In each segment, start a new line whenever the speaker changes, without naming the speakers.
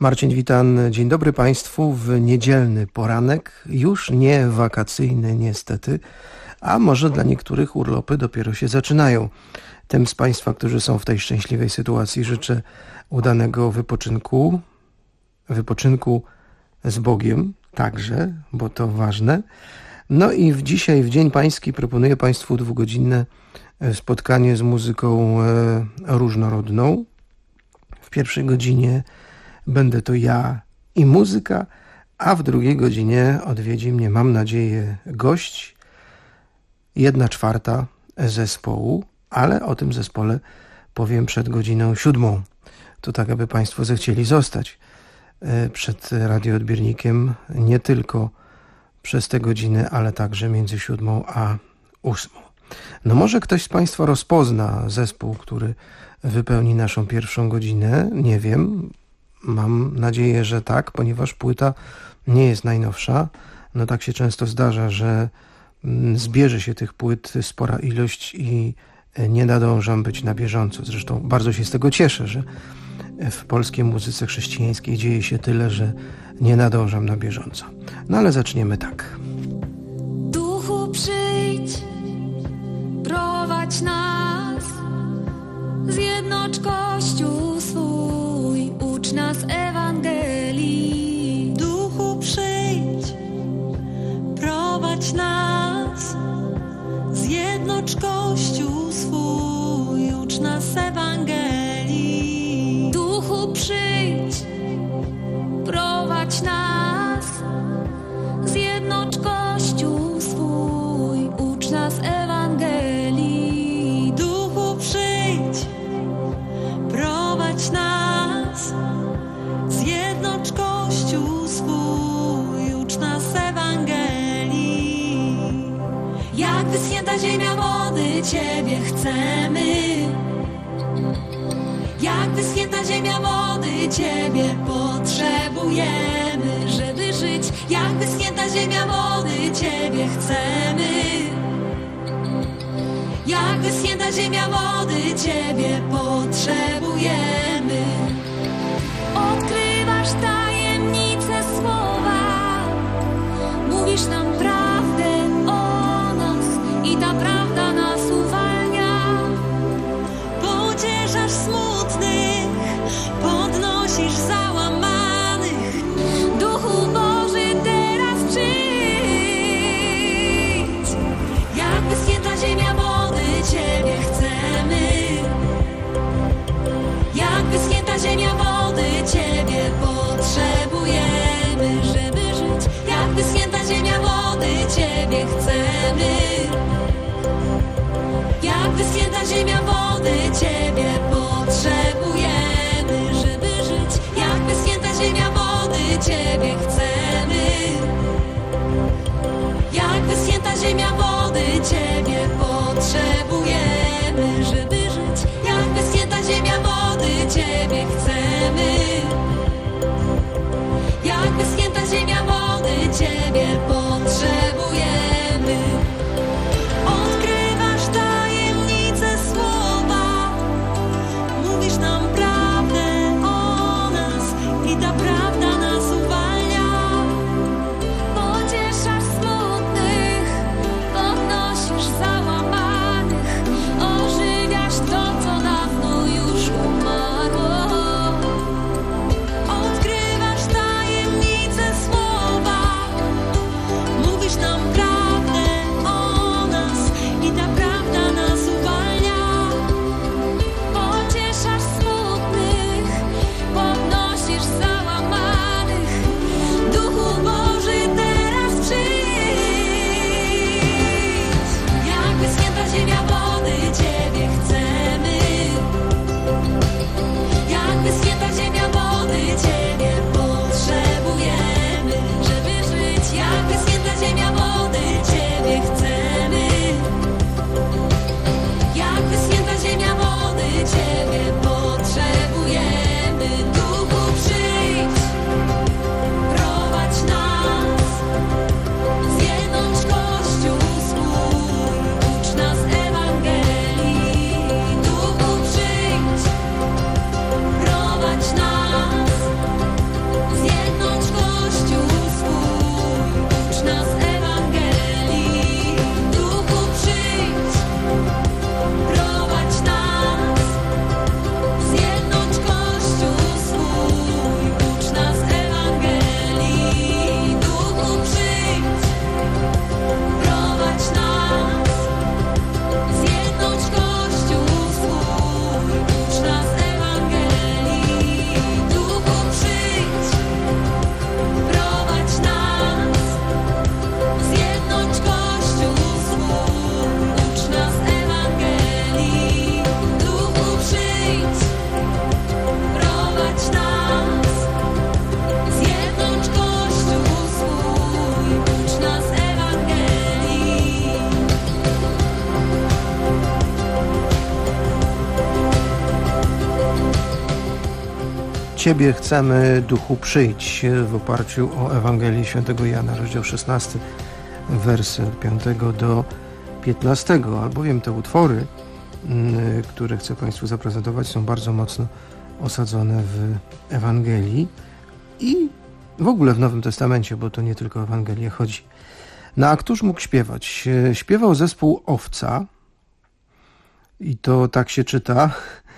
Marcin Witan, dzień dobry Państwu w niedzielny poranek, już nie wakacyjny niestety, a może dla niektórych urlopy dopiero się zaczynają. Tym z Państwa, którzy są w tej szczęśliwej sytuacji, życzę udanego wypoczynku z Bogiem także, bo to ważne. No i dzisiaj w Dzień Pański proponuję Państwu 2-godzinne spotkanie z muzyką różnorodną. W pierwszej godzinie będę to ja i muzyka, a w drugiej godzinie odwiedzi mnie, mam nadzieję, gość, 1/4 zespołu, ale o tym zespole powiem przed godziną 7. To tak, aby Państwo zechcieli zostać przed radioodbiornikiem nie tylko przez tę godzinę, ale także między 7 a 8. No może ktoś z Państwa rozpozna zespół, który wypełni naszą pierwszą godzinę, nie wiem. Mam nadzieję, że tak, ponieważ płyta nie jest najnowsza. No tak się często zdarza, że zbierze się tych płyt spora ilość i nie nadążam być na bieżąco. Zresztą bardzo się z tego cieszę, że w polskiej muzyce chrześcijańskiej dzieje się tyle, że nie nadążam na bieżąco. No ale zaczniemy tak.
Duchu, przyjdź, prowadź nas, zjednocz Kościół swój, ucz nas Ewangelii.
Duchu, przyjdź, prowadź nas, zjednocz Kościół swój, ucz nas Ewangelii.
Duchu, przyjdź, prowadź nas, zjednocz Kościół swój, ucz nas Ewangelii.
Duchu, przyjdź, prowadź nas, zjednocz Kościół swój, ucz nas Ewangelii.
Jak wyschnięta ziemia wody Ciebie chcemy, jak wyschnięta ziemia wody Ciebie potrzebujemy, żeby żyć. Jak wyschnięta ziemia wody Ciebie chcemy, jak wyschnięta ziemia wody Ciebie potrzebujemy. Odkrywasz tajemnice słowa, mówisz nam prawdę o nas i ta prawda nas uwalnia.
Pocieszasz smutnych, podnosisz załamanych.
Duchu Boży, teraz przyjdź. Jak wyschnięta ziemia wody Ciebie chcemy, jak wyschnięta ziemia wody Ciebie potrzebujemy, żeby żyć. Jak wyschnięta ziemia wody Ciebie chcemy, jak wyschnięta ziemia wody Ciebie potrzebujemy, żeby żyć. Jak wyschnięta ziemia wody Ciebie chcemy, jak wyschnięta ziemia wody Ciebie potrzebujemy, żeby żyć. Jak wyschnięta ziemia wody Ciebie chcemy, jak wyschnięta ziemia wody Ciebie potrzebujemy.
Odkrywasz tajemnice słowa, mówisz nam prawdę o nas i ta prawda nas uwalnia.
Pocieszasz smutnych, podnosisz załamanych, ożywiasz to, co dawno już umarło.
Ciebie chcemy, Duchu, przyjdź, w oparciu o Ewangelię Świętego Jana, rozdział 16, wersy od 5 do 15, albowiem te utwory, które chcę Państwu zaprezentować, są bardzo mocno osadzone w Ewangelii i w ogóle w Nowym Testamencie, bo to nie tylko o Ewangelię chodzi. No a któż mógł śpiewać? Śpiewał zespół Owca i to tak się czyta,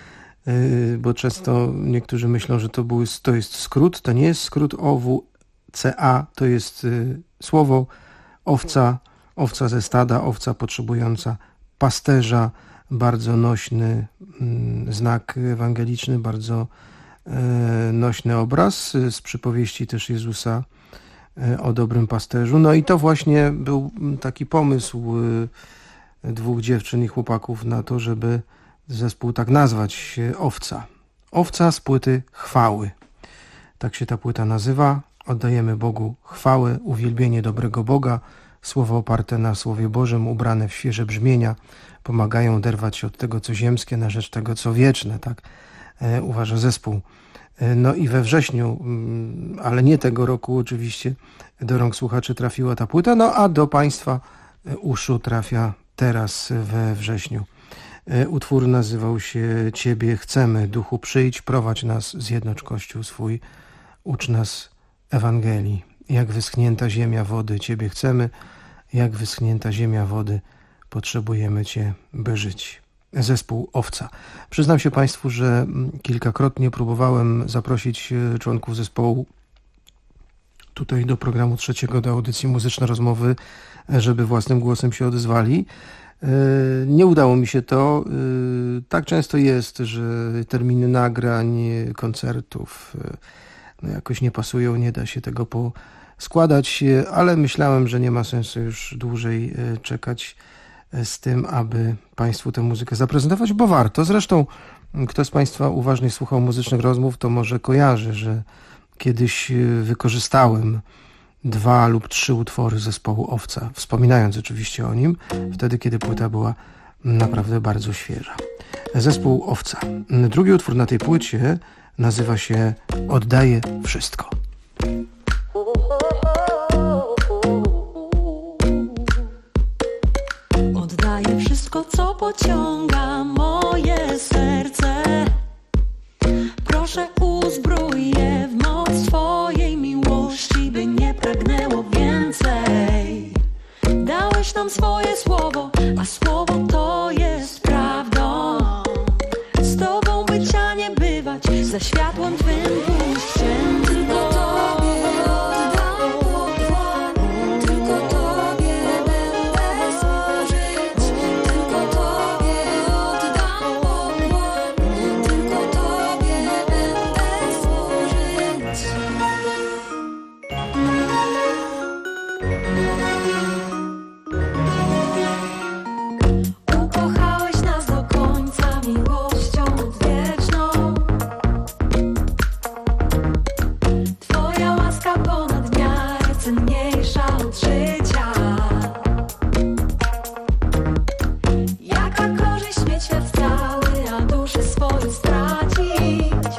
bo często niektórzy myślą, że to jest skrót. To nie jest skrót OWCA, to jest słowo owca, owca ze stada, owca potrzebująca pasterza, bardzo nośny znak ewangeliczny, bardzo nośny obraz z przypowieści też Jezusa o dobrym pasterzu. No i to właśnie był taki pomysł dwóch dziewczyn i chłopaków na to, żeby zespół tak nazwać, Owca. Owca z płyty Chwały. Tak się ta płyta nazywa. Oddajemy Bogu chwałę, uwielbienie dobrego Boga. Słowa oparte na Słowie Bożym, ubrane w świeże brzmienia, pomagają oderwać się od tego, co ziemskie, na rzecz tego, co wieczne. Tak uważa zespół. No i we wrześniu, ale nie tego roku oczywiście, do rąk słuchaczy trafiła ta płyta, no a do Państwa uszu trafia teraz we wrześniu. Utwór nazywał się Ciebie chcemy, Duchu przyjdź, prowadź nas, zjednocz Kościół swój, ucz nas Ewangelii. Jak wyschnięta ziemia wody Ciebie chcemy, jak wyschnięta ziemia wody potrzebujemy Cię, by żyć. Zespół Owca. Przyznam się Państwu, że kilkakrotnie próbowałem zaprosić członków zespołu tutaj do programu trzeciego, do audycji Muzyczne Rozmowy, żeby własnym głosem się odezwali. Nie udało mi się to. Tak często jest, że terminy nagrań, koncertów jakoś nie pasują, nie da się tego poskładać, ale myślałem, że nie ma sensu już dłużej czekać z tym, aby Państwu tę muzykę zaprezentować, bo warto. Zresztą kto z Państwa uważnie słuchał Muzycznych Rozmów, to może kojarzy, że kiedyś wykorzystałem 2 lub 3 utwory zespołu Owca, wspominając oczywiście o nim, wtedy kiedy płyta była naprawdę bardzo świeża. Zespół Owca. Drugi utwór na tej płycie nazywa się Oddaję wszystko.
Oddaję wszystko, co pociąga moje serce. Proszę, uzbrój je w moc Twojej miłości, by nie pragnęło więcej. Dałeś nam swoje słowo, a słowo to jest prawdą. Z Tobą bycia nie bywać, za światłem Twym pójściem. Tylko Tobie oddam pokłon, tylko Tobie będę służyć. Tylko Tobie oddam pokłon, tylko Tobie będę służyć. Ukochałeś nas do końca miłością odwieczną. Twoja łaska ponad miarę cenniejsza od życia. Jaka korzyść mieć świat cały, a duszę swoją stracić?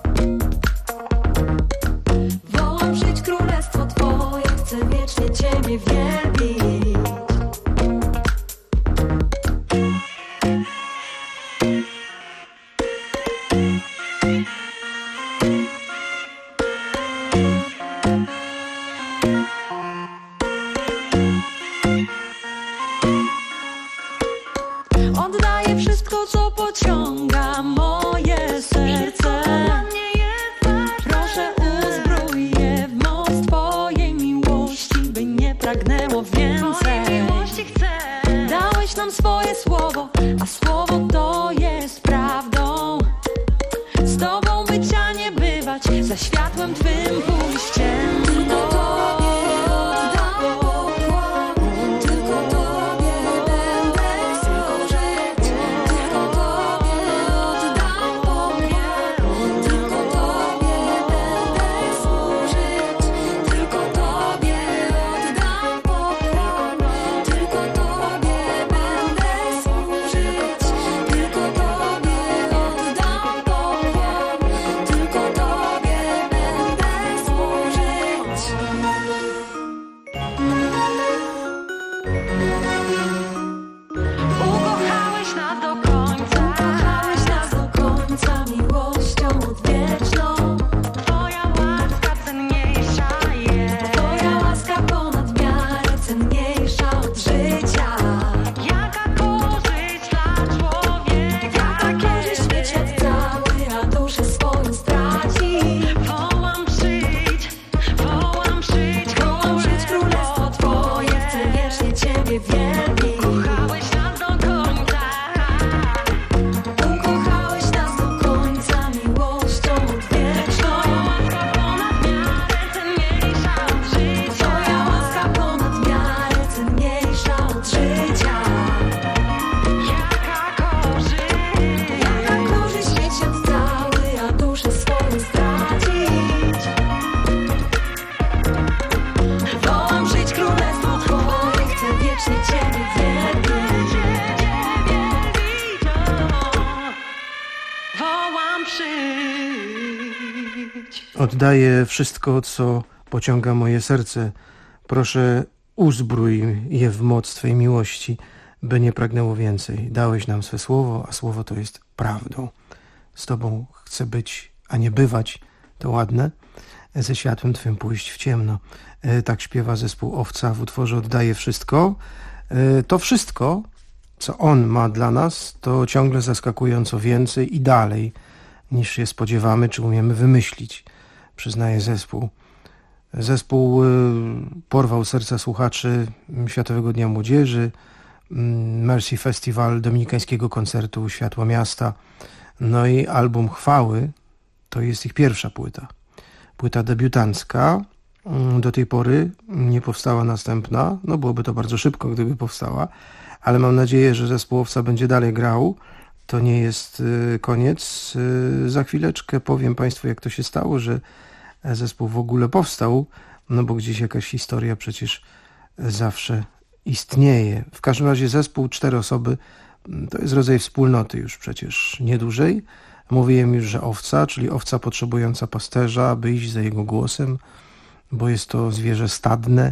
Wołam, przyjdź królestwo Twoje, chcę wiecznie Ciebie wielbić. Oddaję wszystko, co pociąga moje serce. Proszę, uzbrój je w moc Twojej miłości, by nie pragnęło więcej. Dałeś nam swoje słowo, a słowo to jest prawdą. Z Tobą bycia nie bywać, za światłem Twym pójściem. Tylko Tobie oddam pokłon, tylko Tobie będę służyć. Tylko Tobie oddam pokłon,
Oddaję wszystko, co pociąga moje serce. Proszę, uzbrój je w moc Twej miłości, by nie pragnęło więcej. Dałeś nam swe słowo, a słowo to jest prawdą. Z Tobą chcę być, a nie bywać. To ładne. Ze światłem Twym pójść w ciemno. Tak śpiewa zespół Owca w utworze Oddaję wszystko. To wszystko, co on ma dla nas, to ciągle zaskakująco więcej i dalej, niż się spodziewamy, czy umiemy wymyślić, przyznaje zespół. Zespół porwał serca słuchaczy Światowego Dnia Młodzieży, Mercy Festival, Dominikańskiego Koncertu Światła Miasta, no i album Chwały, to jest ich pierwsza płyta. Płyta debiutancka, do tej pory nie powstała następna, no byłoby to bardzo szybko, gdyby powstała, ale mam nadzieję, że zespół Owca będzie dalej grał. To nie jest koniec. Za chwileczkę powiem Państwu, jak to się stało, że zespół w ogóle powstał, no bo gdzieś jakaś historia przecież zawsze istnieje. W każdym razie zespół 4 osoby to jest rodzaj wspólnoty już przecież nie dłużej. Mówiłem już, że owca, czyli owca potrzebująca pasterza, aby iść za jego głosem, bo jest to zwierzę stadne.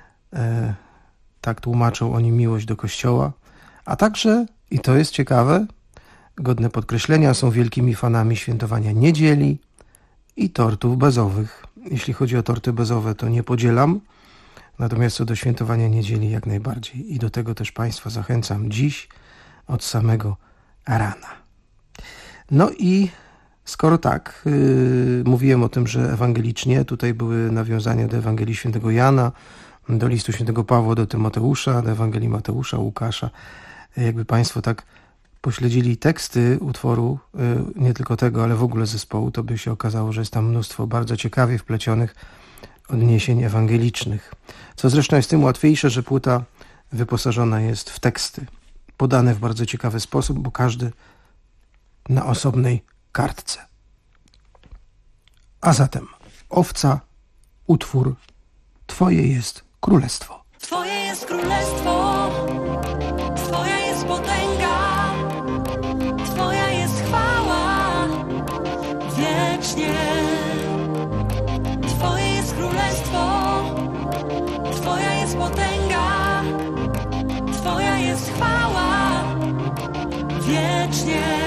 Tak tłumaczą oni miłość do Kościoła. A także, i to jest ciekawe, godne podkreślenia, są wielkimi fanami świętowania niedzieli i tortów bezowych. Jeśli chodzi o torty bezowe, to nie podzielam, natomiast co do świętowania niedzieli jak najbardziej. I do tego też Państwa zachęcam dziś od samego rana. No i skoro tak, mówiłem o tym, że ewangelicznie, tutaj były nawiązania do Ewangelii Świętego Jana, do listu Świętego Pawła do Tymoteusza, do Ewangelii Mateusza, Łukasza. Jakby Państwo tak pośledzili teksty utworu, nie tylko tego, ale w ogóle zespołu, to by się okazało, że jest tam mnóstwo bardzo ciekawie wplecionych odniesień ewangelicznych. Co zresztą jest tym łatwiejsze, że płyta wyposażona jest w teksty, podane w bardzo ciekawy sposób, bo każdy na osobnej kartce. A zatem Owca, utwór Twoje jest królestwo.
Twoje jest królestwo, Twoja jest potęga, Twoja jest chwała wiecznie. Twoje jest królestwo, Twoja jest potęga, Twoja jest chwała wiecznie.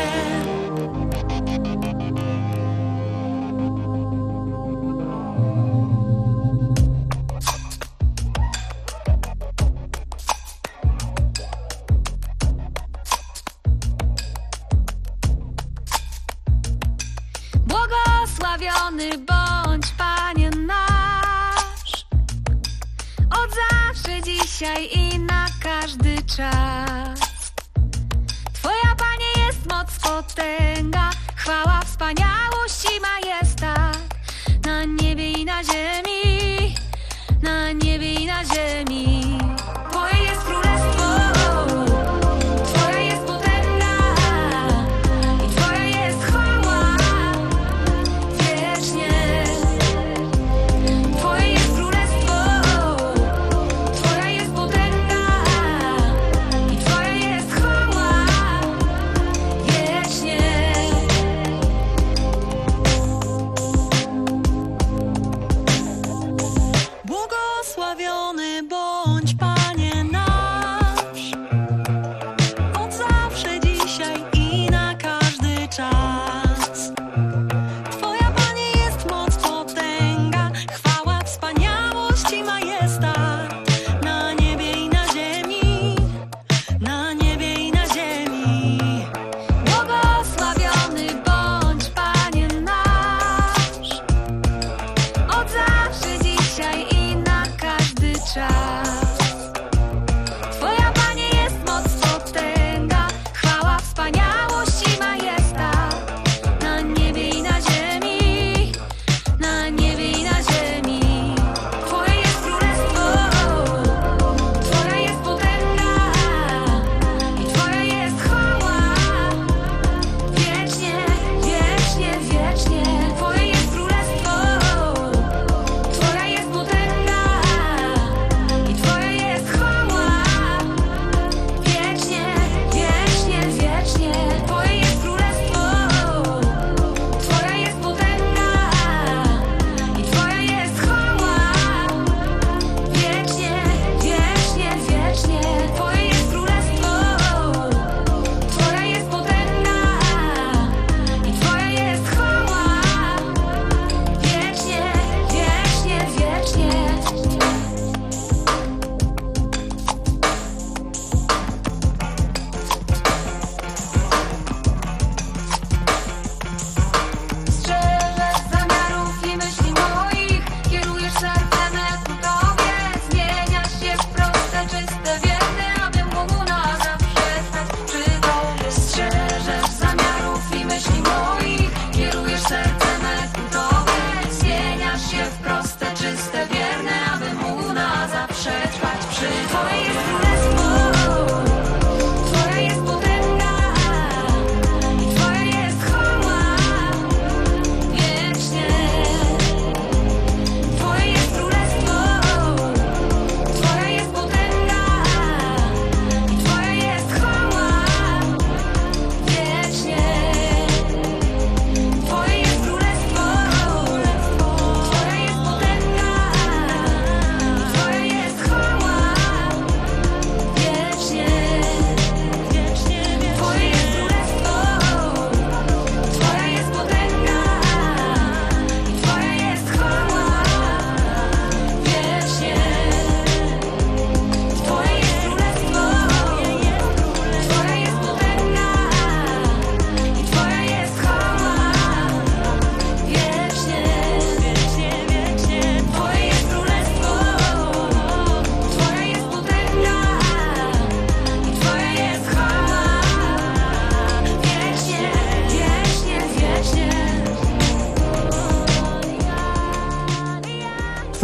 Błogosławiony bądź, Panie nasz, od zawsze, dzisiaj i na każdy czas. Twoja, Panie, jest moc, potęga, chwała, wspaniałość i majestat na niebie i na ziemi, na niebie i na ziemi. Twoje jest królestwo, Twoja jest potęga i Twoja jest chwała wiecznie. Twoje jest królestwo, Twoja jest potęga i Twoja jest chwała wiecznie.
Błogosławiony Bóg.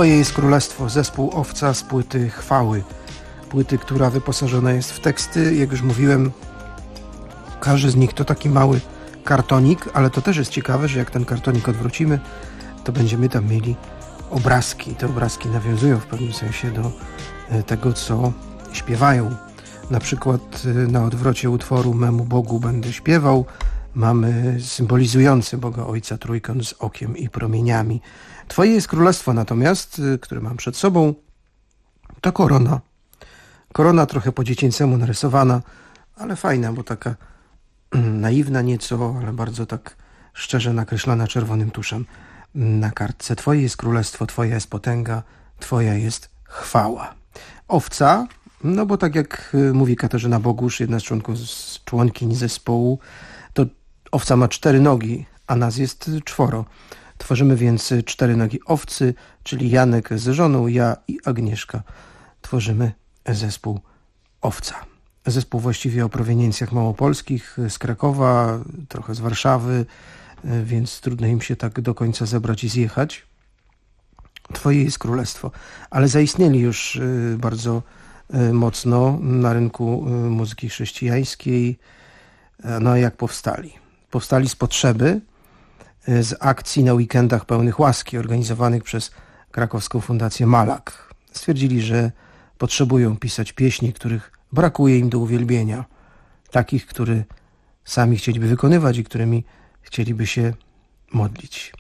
Twoje jest królestwo, zespół Owca z płyty Chwały. Płyty, która wyposażona jest w teksty, jak już mówiłem, każdy z nich to taki mały kartonik, ale to też jest ciekawe, że jak ten kartonik odwrócimy, to będziemy tam mieli obrazki. Te obrazki nawiązują w pewnym sensie do tego, co śpiewają. Na przykład na odwrocie utworu Memu Bogu będę śpiewał mamy symbolizujący Boga Ojca trójkąt z okiem i promieniami. Twoje jest królestwo natomiast, które mam przed sobą, to korona. Korona trochę po dziecięcemu narysowana, ale fajna, bo taka naiwna nieco, ale bardzo tak szczerze nakreślona czerwonym tuszem na kartce. Twoje jest królestwo, Twoja jest potęga, Twoja jest chwała. Owca, no bo tak jak mówi Katarzyna Bogusz, jedna z członkiń zespołu, to owca ma 4 nogi, a nas jest 4. Tworzymy więc 4 nogi owcy, czyli Janek z żoną, ja i Agnieszka. Tworzymy zespół Owca. Zespół właściwie o proweniencjach małopolskich, z Krakowa, trochę z Warszawy, więc trudno im się tak do końca zebrać i zjechać. Twoje jest królestwo. Ale zaistnieli już bardzo mocno na rynku muzyki chrześcijańskiej. No jak powstali? Powstali z potrzeby, z akcji na weekendach pełnych łaski organizowanych przez krakowską fundację Malak. Stwierdzili, że potrzebują pisać pieśni, których brakuje im do uwielbienia. Takich, które sami chcieliby wykonywać i którymi chcieliby się modlić.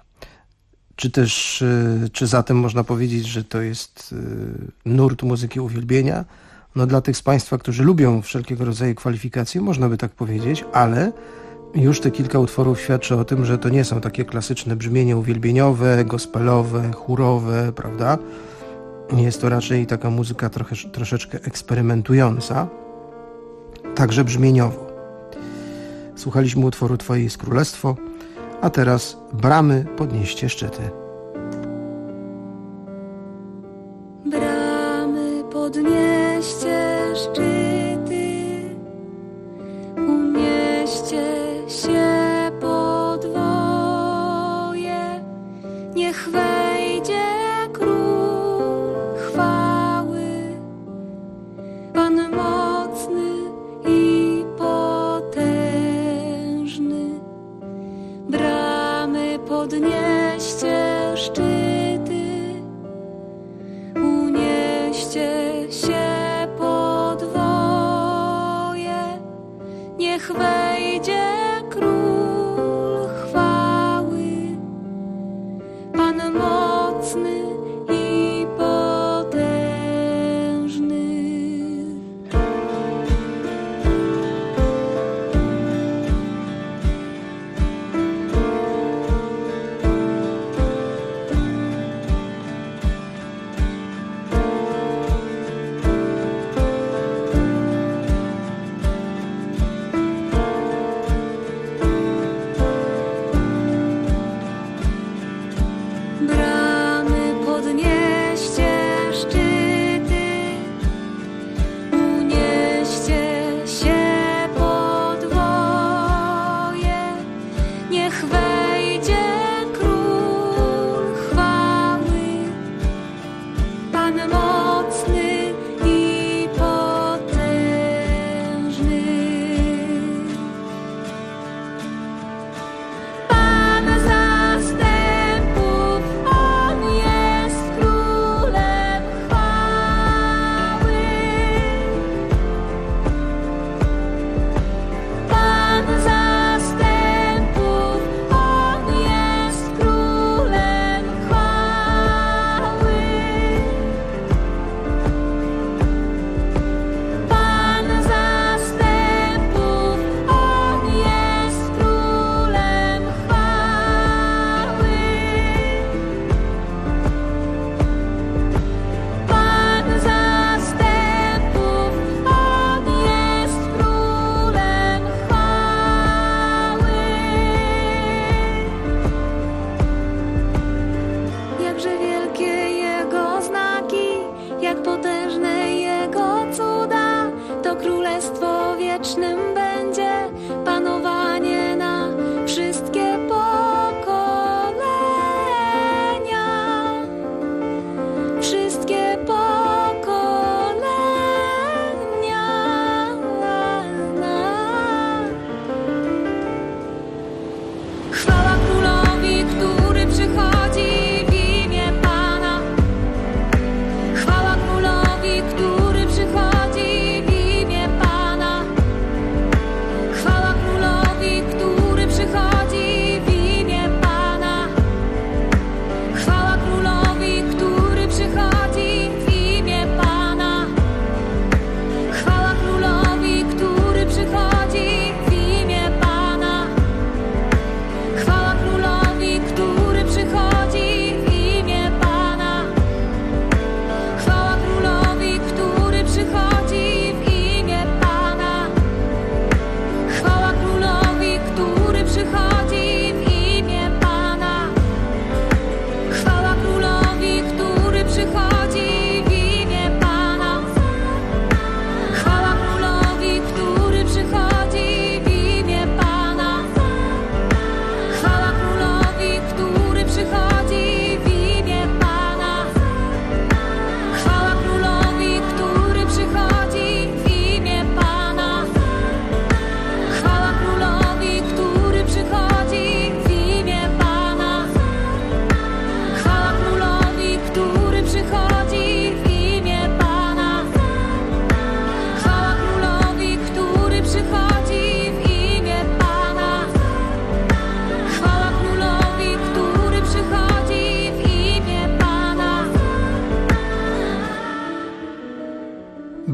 Czy zatem można powiedzieć, że to jest nurt muzyki uwielbienia? No dla tych z Państwa, którzy lubią wszelkiego rodzaju kwalifikacje, można by tak powiedzieć, ale już te kilka utworów świadczy o tym, że to nie są takie klasyczne brzmienia uwielbieniowe, gospelowe, chórowe, prawda? Jest to raczej taka muzyka troszeczkę eksperymentująca, także brzmieniowo. Słuchaliśmy utworu Twoje jest królestwo, a teraz bramy, podnieście szczyty.
Bramy, podnieście szczyty, unieście się podwoje, niech wejdzie król chwały, Pan mocny i potężny. Bramy, podnieście szczyty, unieście się podwoje, niech wejdzie król chwały, Pan mocny i potężny.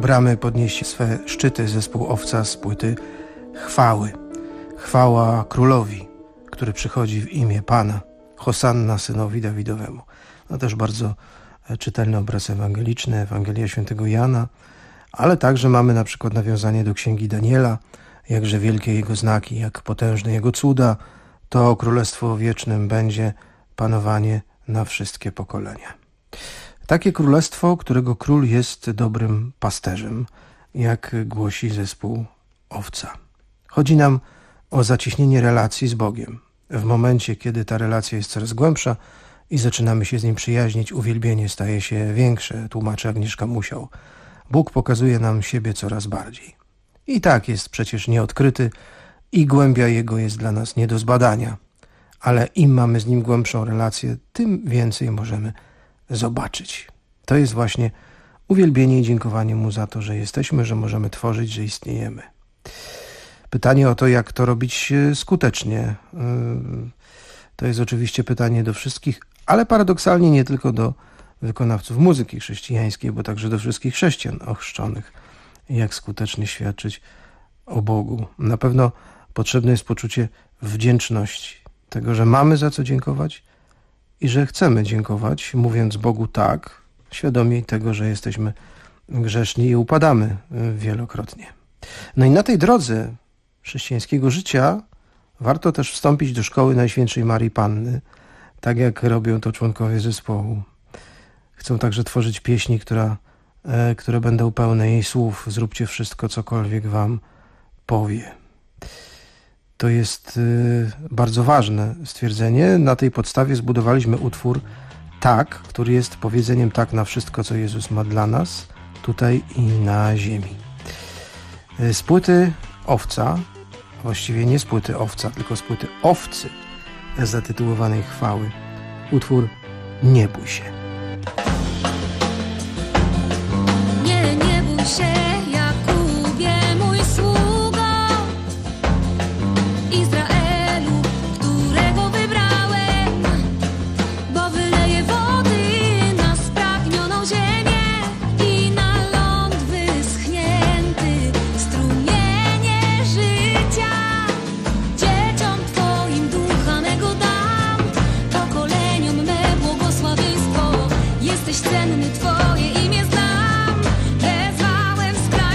bramy podniesie swe szczyty zespół Owca z płyty Chwały. Chwała Królowi, który przychodzi w imię Pana. Hosanna synowi Dawidowemu. No też bardzo czytelny obraz ewangeliczny, Ewangelia Świętego Jana, ale także mamy na przykład nawiązanie do Księgi Daniela, jakże wielkie jego znaki, jak potężne jego cuda, to królestwo wiecznym będzie panowanie na wszystkie pokolenia. Takie królestwo, którego król jest dobrym pasterzem, jak głosi zespół Owca. Chodzi nam o zacieśnienie relacji z Bogiem. W momencie, kiedy ta relacja jest coraz głębsza i zaczynamy się z Nim przyjaźnić, uwielbienie staje się większe, tłumaczy Agnieszka Musiał. Bóg pokazuje nam siebie coraz bardziej. I tak jest przecież nieodkryty i głębia Jego jest dla nas nie do zbadania. Ale im mamy z Nim głębszą relację, tym więcej możemy zobaczyć. To jest właśnie uwielbienie i dziękowanie Mu za to, że jesteśmy, że możemy tworzyć, że istniejemy. Pytanie o to, jak to robić skutecznie, to jest oczywiście pytanie do wszystkich, ale paradoksalnie nie tylko do wykonawców muzyki chrześcijańskiej, bo także do wszystkich chrześcijan ochrzczonych. Jak skutecznie świadczyć o Bogu. Na pewno potrzebne jest poczucie wdzięczności, tego, że mamy za co dziękować i że chcemy dziękować, mówiąc Bogu tak, świadomi tego, że jesteśmy grzeszni i upadamy wielokrotnie. No i na tej drodze chrześcijańskiego życia warto też wstąpić do szkoły Najświętszej Marii Panny, tak jak robią to członkowie zespołu. Chcą także tworzyć pieśni, które będą pełne jej słów. Zróbcie wszystko, cokolwiek wam powie. To jest bardzo ważne stwierdzenie. Na tej podstawie zbudowaliśmy utwór Tak, który jest powiedzeniem tak na wszystko, co Jezus ma dla nas, tutaj i na ziemi. Z płyty Owca, właściwie nie z płyty Owca, tylko z płyty Owcy zatytułowanej Chwały, utwór Nie bój się.
Nie bój się, Jakubie, mój sługo, Izraelu, którego wybrałem, bo wyleję wody na spragnioną ziemię i na ląd wyschnięty strumienie życia. Dzieciom Twoim ducha mego dam, pokoleniom me błogosławieństwo. Jesteś cenny, Twoje imię znam. Wezwałem z kraju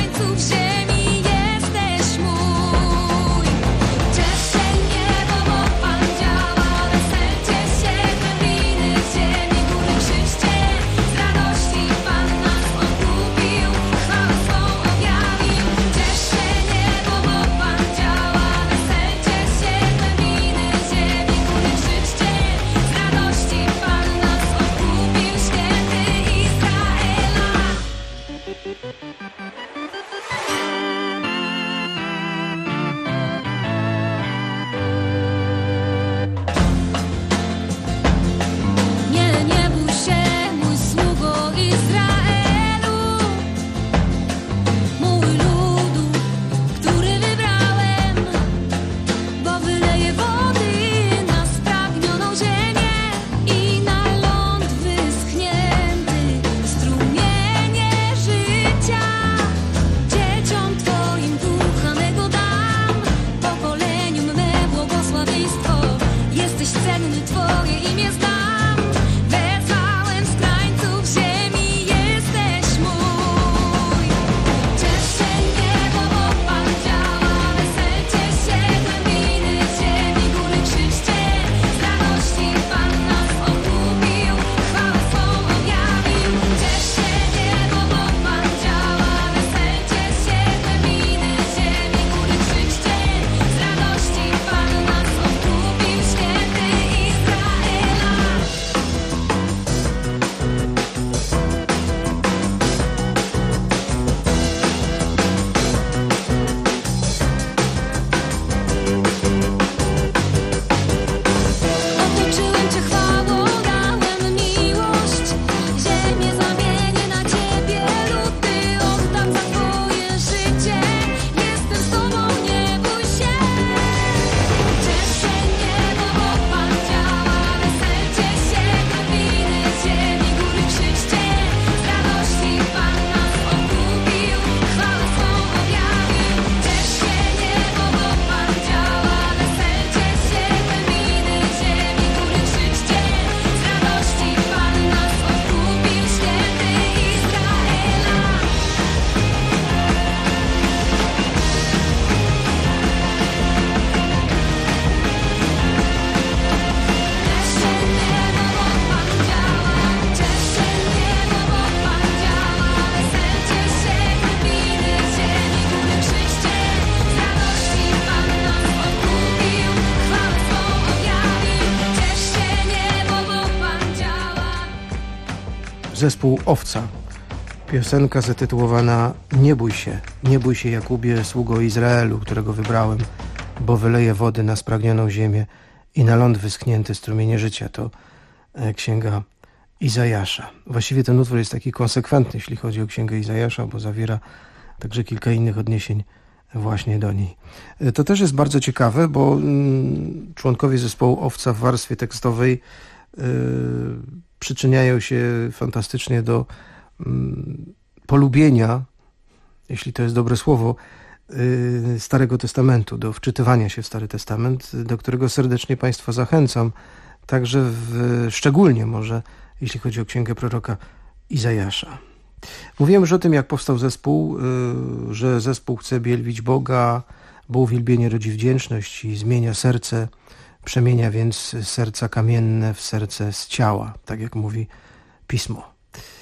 Zespół Owca. Piosenka zatytułowana Nie bój się Jakubie, sługo Izraelu, którego wybrałem, bo wyleję wody na spragnioną ziemię i na ląd wyschnięte strumienie życia. To księga Izajasza. Właściwie ten utwór jest taki konsekwentny, jeśli chodzi o księgę Izajasza, bo zawiera także kilka innych odniesień właśnie do niej. To też jest bardzo ciekawe, bo członkowie zespołu Owca w warstwie tekstowej przyczyniają się fantastycznie do polubienia, jeśli to jest dobre słowo, Starego Testamentu, do wczytywania się w Stary Testament, do którego serdecznie Państwa zachęcam, także szczególnie może, jeśli chodzi o księgę proroka Izajasza. Mówiłem już o tym, jak powstał zespół, że zespół chce wielbić Boga, bo uwielbienie rodzi wdzięczność i zmienia serce, przemienia więc serca kamienne w serce z ciała, tak jak mówi Pismo.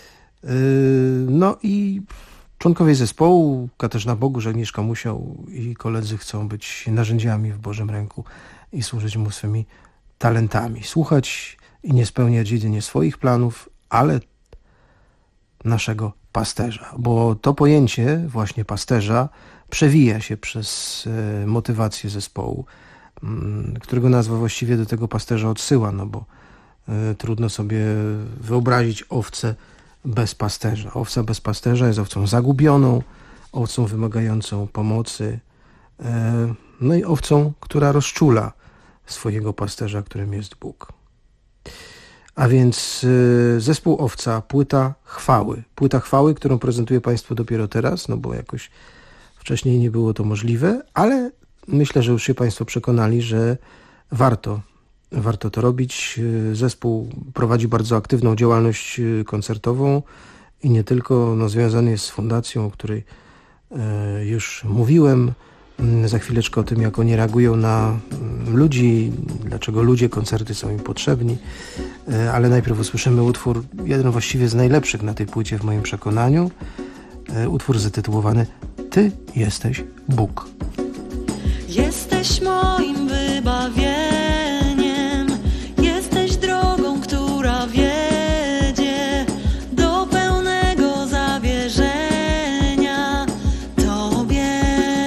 No i członkowie zespołu, Katarzyna Bogusz, Agnieszka Musiał i koledzy chcą być narzędziami w Bożym ręku i służyć Mu swymi talentami. Słuchać i nie spełniać jedynie swoich planów, ale naszego pasterza. Bo to pojęcie właśnie pasterza przewija się przez motywację zespołu, którego nazwa właściwie do tego pasterza odsyła, no bo trudno sobie wyobrazić owcę bez pasterza. Owca bez pasterza jest owcą zagubioną, owcą wymagającą pomocy, no i owcą, która rozczula swojego pasterza, którym jest Bóg. A więc zespół Owca, płyta chwały. Płyta chwały, którą prezentuję Państwu dopiero teraz, no bo jakoś wcześniej nie było to możliwe, ale myślę, że już się Państwo przekonali, że warto to robić. Zespół prowadzi bardzo aktywną działalność koncertową i nie tylko, związany jest z fundacją, o której już mówiłem. Za chwileczkę o tym, jak oni reagują na ludzi, dlaczego ludzie, koncerty są im potrzebni. Ale najpierw usłyszymy utwór, jeden właściwie z najlepszych na tej płycie w moim przekonaniu. Utwór zatytułowany Ty jesteś Bóg.
Jesteś moim wybawieniem, jesteś drogą, która wiedzie do pełnego zawierzenia Tobie.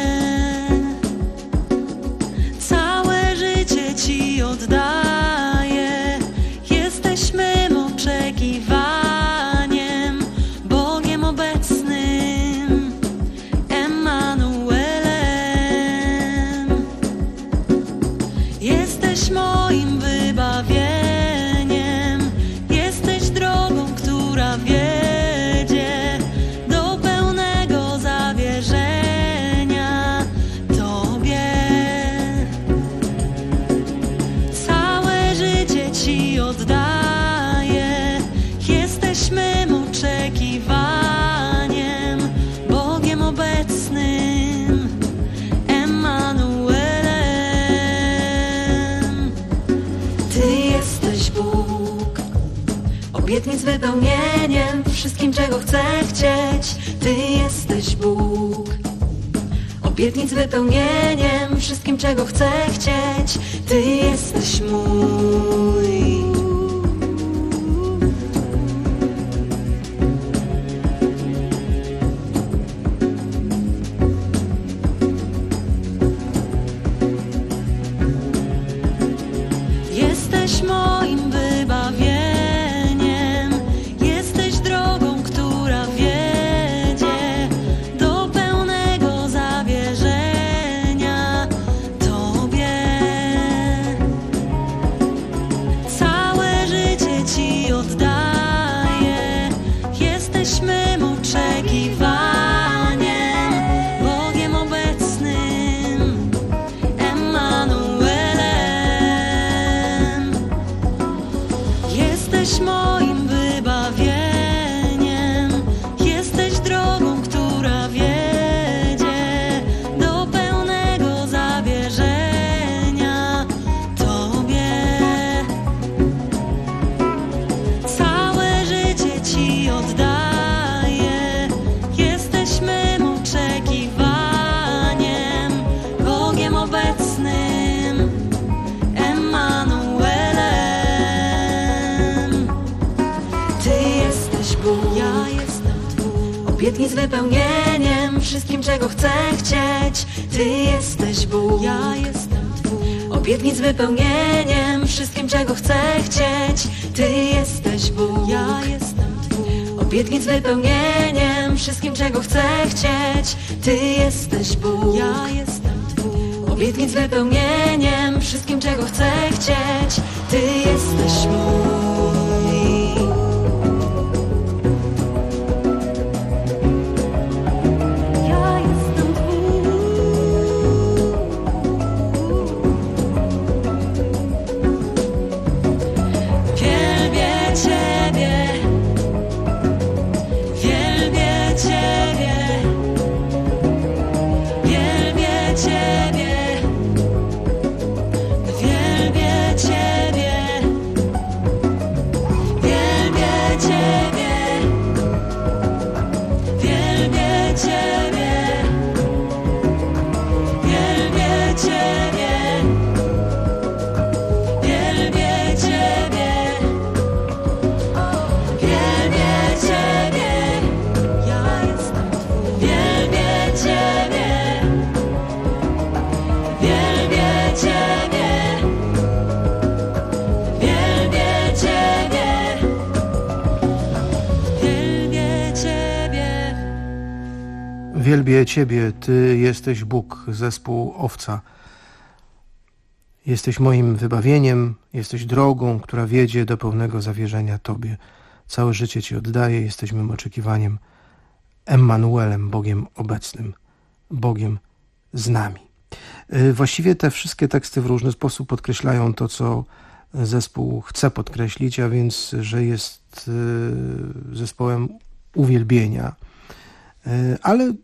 Całe życie Ci oddaję, jesteś mym oczekiwaniem, Bogiem obecnym, Emmanuelem. Jesteś moim wybawieniem, jesteś drogą, która wiedzie do pełnego zawierzenia Tobie. Całe życie Ci oddaję, jesteś mym oczekiwaniem, Bogiem obecnym, Emmanuelem. Ty jesteś Bóg, obietnic z wypełnieniem, wszystkim czego chcę chcieć. Ty jesteś Bóg, obietnic z wypełnieniem, wszystkim czego chcę chcieć. Ty jesteś mój. Jesteś moim wybawieniem, jesteś drogą, która wiedzie do pełnego zawierzenia Tobie. Całe życie Ci oddaję, jesteś mym oczekiwaniem, Bogiem obecnym, Emmanuelem.
Obietnij z wypełnieniem wszystkim, czego chcę chcieć. Ty jesteś Bóg,
Ja jestem Twój.
obietnij z wypełnieniem wszystkim, czego chcę chcieć. Ty jesteś Bóg,
Ja jestem Twój.
obietnij z wypełnieniem wszystkim, czego chcę chcieć. Ty jesteś Bóg,
Ja jestem Twój.
obietnij z wypełnieniem wszystkim, czego chcę chcieć. Ty jesteś mój.
Ja jestem Twój.
Wielbię Ciebie, wielbię Ciebie, wielbię Ciebie, wielbię Ciebie, wielbię Ciebie, wielbię Ciebie, wielbię Ciebie, wielbię Ciebie. Wielbię Ciebie,
Ja jestem Twój.
wielbię Ciebie, wielbię Ciebie, wielbię Ciebie, wielbię Ciebie.
Wielbię Ciebie, Ty jesteś Bóg, zespół Owca. Jesteś moim wybawieniem, jesteś drogą, która wiedzie do pełnego zawierzenia Tobie. Całe życie Ci oddaję, jesteś mym oczekiwaniem. Emmanuelem, Bogiem obecnym, Bogiem z nami. Właściwie te wszystkie teksty w różny sposób podkreślają to, co zespół chce podkreślić, a więc, że jest zespołem uwielbienia. Ale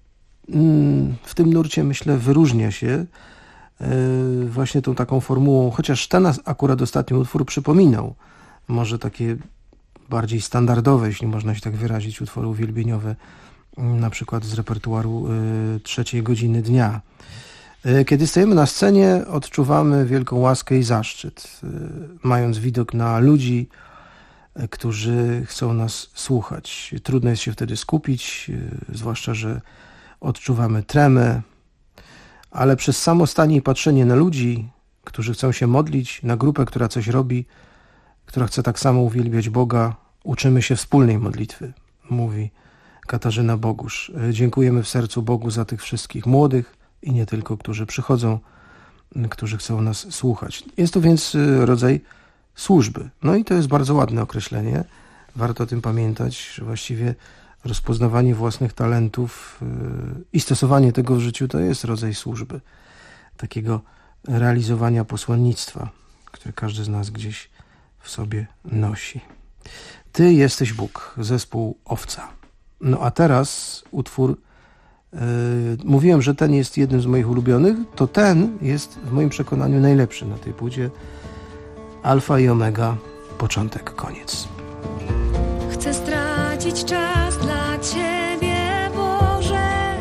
w tym nurcie, myślę, wyróżnia się właśnie tą taką formułą, chociaż ten akurat ostatni utwór przypominał może takie bardziej standardowe, jeśli można się tak wyrazić, utwory uwielbieniowe, na przykład z repertuaru Trzeciej godziny dnia. Kiedy stajemy na scenie, odczuwamy wielką łaskę i zaszczyt, mając widok na ludzi, którzy chcą nas słuchać. Trudno jest się wtedy skupić, zwłaszcza, że odczuwamy tremę, ale przez samo stanie i patrzenie na ludzi, którzy chcą się modlić, na grupę, która coś robi, która chce tak samo uwielbiać Boga, uczymy się wspólnej modlitwy, mówi Katarzyna Bogusz. Dziękujemy w sercu Bogu za tych wszystkich młodych i nie tylko, którzy przychodzą, którzy chcą nas słuchać. Jest to więc rodzaj służby. No i to jest bardzo ładne określenie. Warto o tym pamiętać, że właściwie rozpoznawanie własnych talentów i stosowanie tego w życiu to jest rodzaj służby. Takiego realizowania posłannictwa, które każdy z nas gdzieś w sobie nosi. Ty jesteś Bóg, zespół Owca. No a teraz utwór, mówiłem, że ten jest jednym z moich ulubionych, to ten jest w moim przekonaniu najlepszy na tej płycie. Alfa i Omega, początek, koniec.
Chcę stracić czas dla Ciebie, Boże,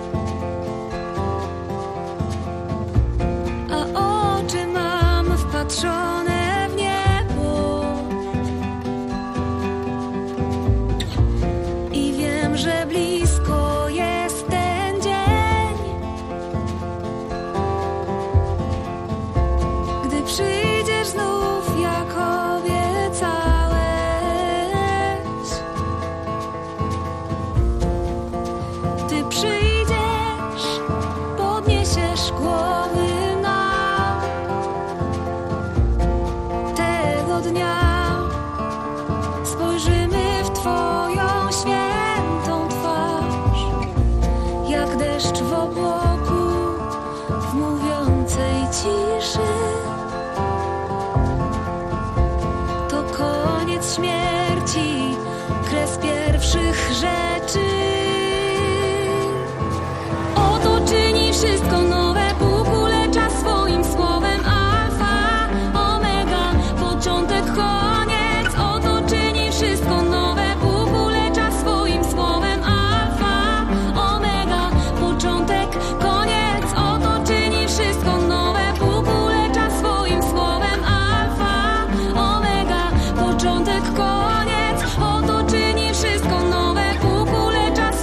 a oczy mam wpatrzone w niebo i wiem, że blisko jest ten dzień, gdy przyjdziesz znów, jak obiecałeś. Ty przyjdziesz, podniesiesz głowy nam tego dnia. Spojrzymy w Twoją świętą twarz, jak deszcz w obłoku, w mówiącej ciszy. To koniec śmierci, kres pierwszych rzeczy. Oto czyni wszystko nowe, Bóg ulecza swoim słowem. Alfa, Omega, początek, koniec. Oto czyni wszystko nowe, Bóg ulecza swoim słowem. Alfa, Omega, początek, koniec. Oto czyni wszystko nowe, Bóg ulecza swoim słowem. Alfa, Omega, początek, koniec. Oto czyni wszystko nowe, Bóg ulecza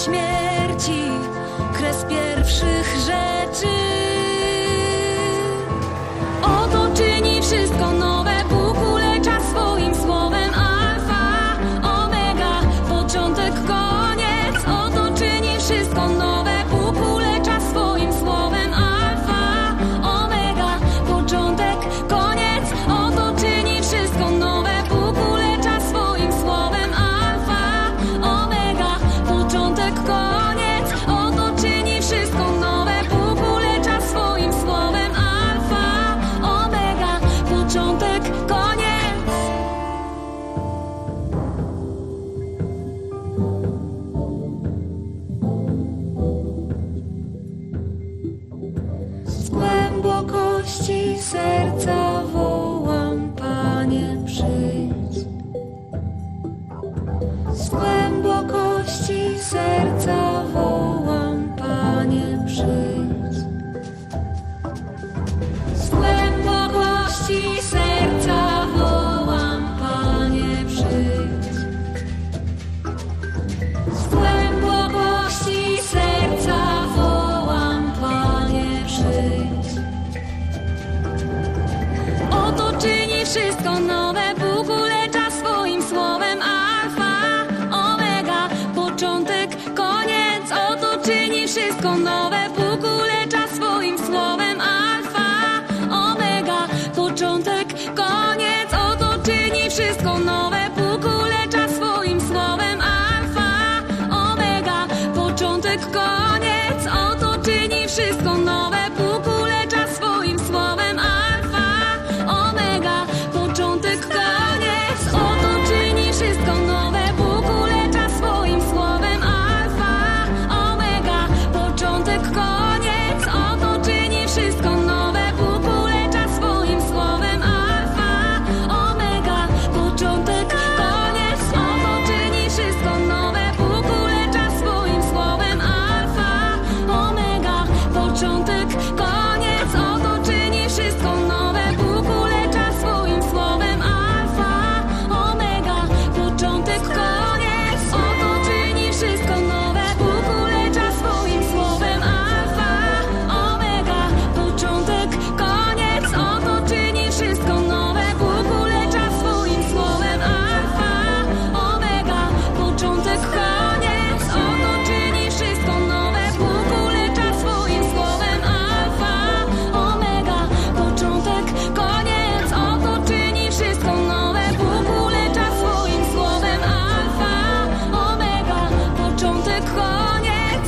śmierci, kres pierwszych rzeczy. Oto czyni wszystko nowe, Bóg ulecza swoim słowem. Alfa, omega, początek, koniec. Oto czyni wszystko nowe, Bóg ulecza swoim słowem. Alfa, omega, początek, koniec. Oto czyni wszystko nowe, Bóg ulecza swoim słowem. Alfa, omega, początek, koniec. Oto czyni wszystko nowe, Bóg ulecza swoim słowem. Alfa, omega, początek, koniec. Z głębokości serca wołam, Panie, przyjdź. Z głębokości serca wołam, Panie, przyjdź. Z głębokości serca wołam, Panie, przyjdź. Z głębokości serca wołam, Panie, przyjdź. Oto czyni wszystko nowe, Bóg ulecza swoim słowem. Alfa, omega, początek, koniec. Oto czyni wszystko nowe, Bóg ulecza swoim słowem. Alfa, omega, początek, koniec. Oto czyni wszystko nowe, Bóg ulecza swoim słowem. Alfa, omega, początek, koniec. Oto czyni wszystko nowe, Bóg ulecza swoim słowem. Alfa, omega, początek, koniec. Oto czyni wszystko nowe, Bóg ulecza swoim słowem. Alfa, omega, początek, koniec. Oto czyni wszystko nowe, Bóg ulecza swoim słowem. Alfa, omega, początek, koniec. Oto czyni wszystko nowe, Bóg ulecza swoim słowem. Alfa, omega, początek, koniec. Oto czyni wszystko nowe, Bóg ulecza swoim słowem. Alfa, omega, początek, koniec. Oto czyni wszystko nowe, Bóg ulecza swoim słowem. Alfa, omega, początek, koniec. Oto czyni wszystko nowe, Bóg ulecza swoim słowem. Alfa, omega, początek, koniec. Oto czyni wszystko nowe, Bóg ulecza swoim słowem. Alfa, omega, początek, koniec. Oto czyni wszystko nowe, Bóg ulecza swoim słowem. Alfa, omega, początek, koniec.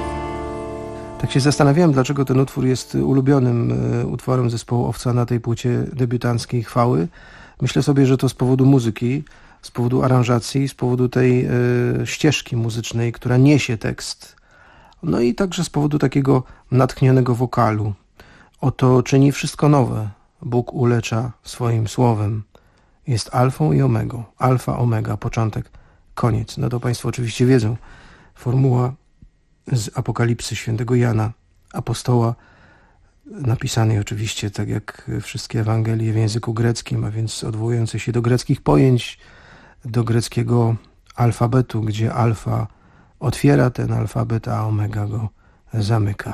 Tak się zastanawiałem, dlaczego ten utwór jest ulubionym utworem zespołu Owca na tej płycie debiutanckiej Chwały. Myślę sobie, że to z powodu muzyki, z powodu aranżacji, z powodu tej ścieżki muzycznej, która niesie tekst. No i także z powodu takiego natchnionego wokalu. Oto czyni wszystko nowe, Bóg ulecza swoim słowem. Jest alfą i omegą. Alfa, omega, początek, koniec. No to Państwo oczywiście wiedzą. Formuła z Apokalipsy świętego Jana, apostoła, napisanej oczywiście, tak jak wszystkie Ewangelie, w języku greckim, a więc odwołującej się do greckich pojęć, do greckiego alfabetu, gdzie alfa otwiera ten alfabet, a omega go zamyka.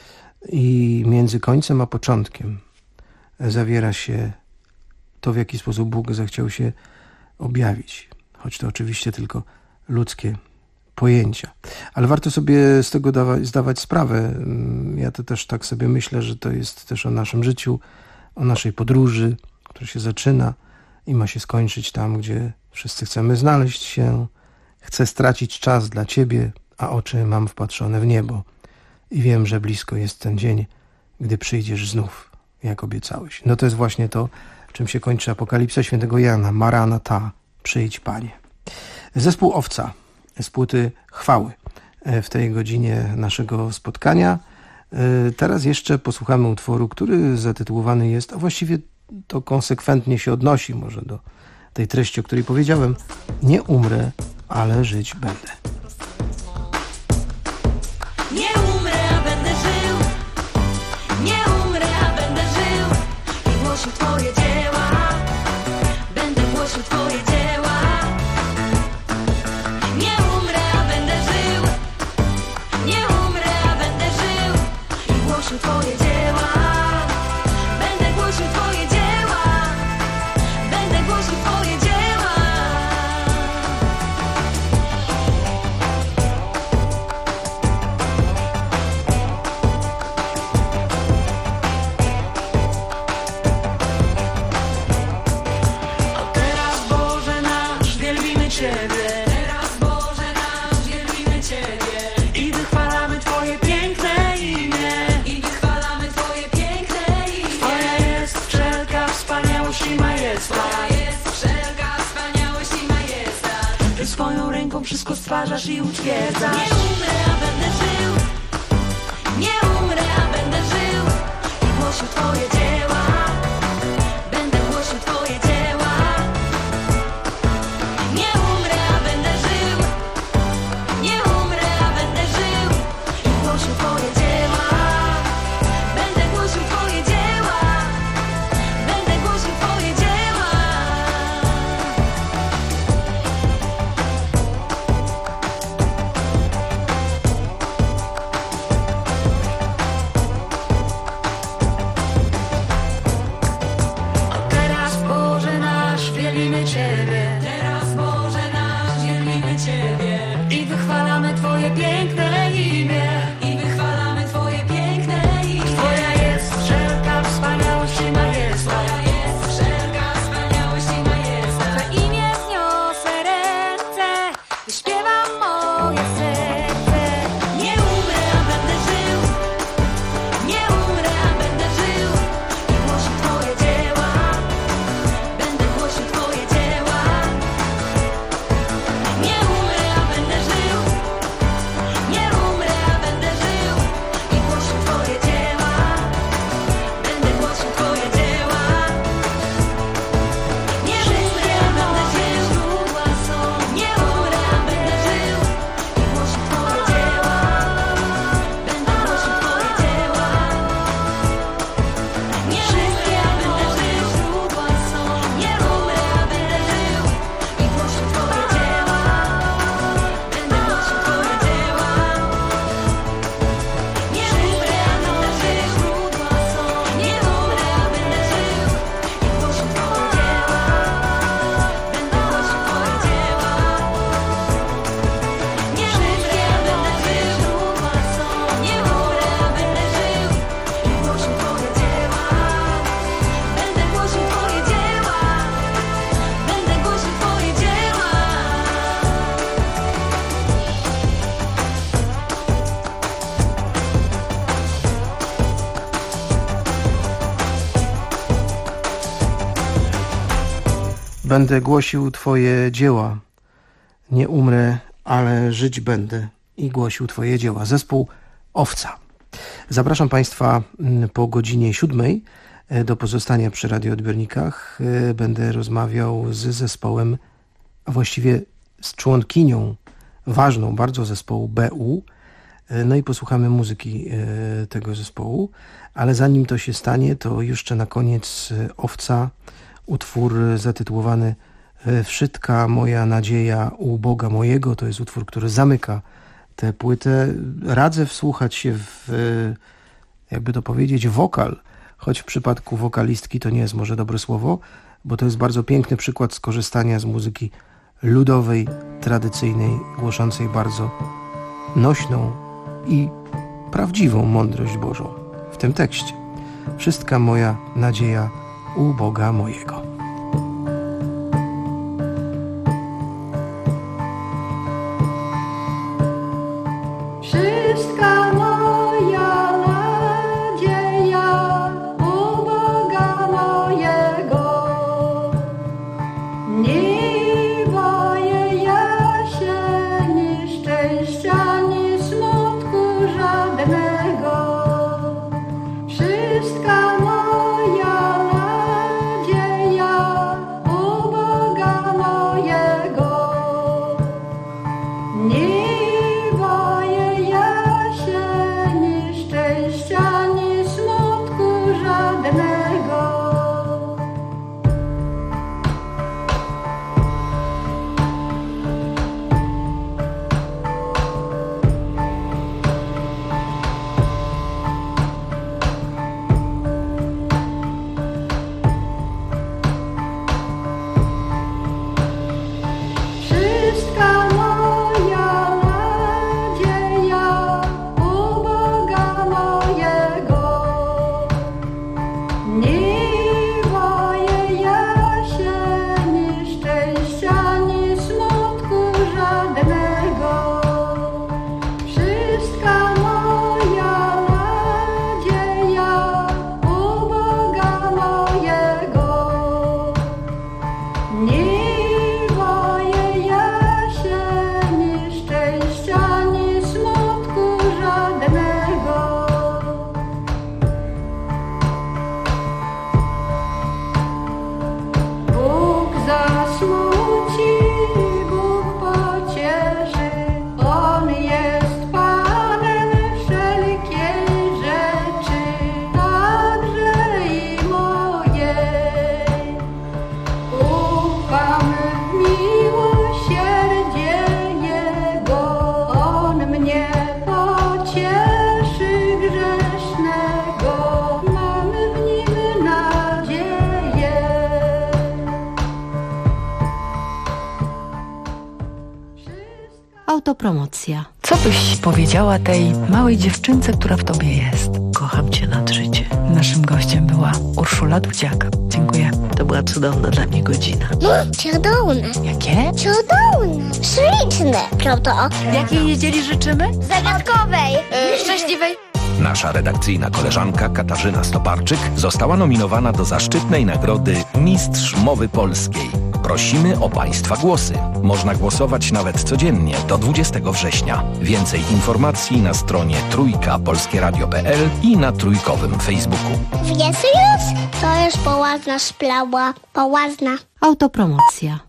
I między końcem a początkiem zawiera się to, w jaki sposób Bóg zechciał się objawić. Choć to oczywiście tylko ludzkie pojęcia. Ale warto sobie z tego zdawać sprawę. Ja to też tak sobie myślę, że to jest też o naszym życiu, o naszej podróży, która się zaczyna i ma się skończyć tam, gdzie wszyscy chcemy znaleźć się. Chcę stracić czas dla Ciebie, a oczy mam wpatrzone w niebo. I wiem, że blisko jest ten dzień, gdy przyjdziesz znów, jak obiecałeś. No to jest właśnie to, czym się kończy Apokalipsa świętego Jana. Maranata, przyjdź Panie. Zespół Owca z płyty Chwały w tej godzinie naszego spotkania. Teraz jeszcze posłuchamy utworu, który zatytułowany jest, a właściwie to konsekwentnie się odnosi może do tej treści, o której powiedziałem. Nie umrę, ale żyć będę.
Nie umrę, a będę żył. Nie umrę, a będę żył. I głosił Twoje dzieła. Będę głosił Twoje dzieła. Nie umrę, a będę żył.
Ciebie. Teraz Boże nasz, wielbimy Ciebie i wychwalamy Twoje piękne imię.
I wychwalamy Twoje piękne imię.
Twoja jest wszelka wspaniałość i majestat.
Twoja jest wszelka wspaniałość i majestat.
Ty swoją ręką wszystko stwarzasz i utwierdzasz.
Nie umrę, a będę żył. Nie umrę, a będę żył i głosił Twoje dzieła. Będę głosił Twoje dzieła. Nie umrę, a będę żył. Nie umrę, a będę żył i głosił Twoje dzieła. Będę głosił Twoje dzieła. Będę głosił Twoje dzieła.
Teraz Boże nasz, wielbimy Ciebie
Teraz Boże nasz, wielbimy Ciebie
i wychwalamy Twoje piękne imię.
i wychwalamy Twoje piękne imię.
Twoja jest wszelka wspaniałość i majestat.
Twoja jest wszelka wspaniałość i majestat.
Twe imię wzniosę ręce, wyśpiewam moje serce.
Nie umrę, a będę żył. Nie umrę, a będę żył i głosił Twoje dzieła. Będę głosił Twoje dzieła. Nie umrę, a będę żył. Nie umrę, a będę żył i głosił Twoje dzieła. Będę głosił Twoje dzieła. Nie umrę, a będę żył.
Źródła są.
Nie umrę, a będę żył i głosił Twoje dzieła. Będę głosił Twoje dzieła. Nie umrę, a będę żył.
Źródła są.
Nie umrę, a będę żył i głosił Twoje dzieła. Będę głosił Twoje dzieła. Nie umrę, a będę żył.
Źródła są.
Nie umrę, a będę żył i głosił Twoje dzieła. Będę głosił Twoje dzieła. Nie umrę, a będę żył.
Źródła są.
Nie umrę, a będę żył i głosił Twoje dzieła. Będę głosił Twoje dzieła. Będę głosił Twoje dzieła.
Będę głosił Twoje dzieła. Nie umrę, ale żyć będę i głosił Twoje dzieła. Zespół Owca. Zapraszam Państwa po godzinie 7 do pozostania przy radioodbiornikach. Będę rozmawiał z zespołem, a właściwie z członkinią ważną bardzo zespołu BU. No i posłuchamy muzyki tego zespołu. Ale zanim to się stanie, to jeszcze na koniec Owca, utwór zatytułowany Wszytka moja nadzieja u Boga mojego. To jest utwór, który zamyka tę płytę. Radzę wsłuchać się w, jakby to powiedzieć, wokal, choć w przypadku wokalistki to nie jest może dobre słowo, bo to jest bardzo piękny przykład skorzystania z muzyki ludowej, tradycyjnej, głoszącej bardzo nośną i prawdziwą mądrość Bożą w tym tekście. Wszystka moja nadzieja u Boga mojego.
Wszystka moja nadzieja u Boga mojego. Nie boję ja się ni szczęścia, ni smutku żadnego. Wszystka moja nadzieja u Boga mojego. Nie boję ja się
Autopromocja.
Co byś powiedziała tej małej dziewczynce, która w tobie jest? Kocham cię nad życie. Naszym gościem była Urszula Dudziak. Dziękuję. To była cudowna dla mnie godzina.
Cudowne.
Jakie?
Cudowne. Śliczne. Prawda?
Jakiej niedzieli życzymy?
Zagadkowej. Szczęśliwej.
Nasza redakcyjna koleżanka Katarzyna Stoparczyk została nominowana do zaszczytnej nagrody Mistrz Mowy Polskiej. Prosimy o Państwa głosy. Można głosować nawet codziennie do 20 września. Więcej informacji na stronie trójkapolskieradio.pl i na trójkowym Facebooku.
Wiesz już? To jest poważna sprawa. Poważna.
Autopromocja.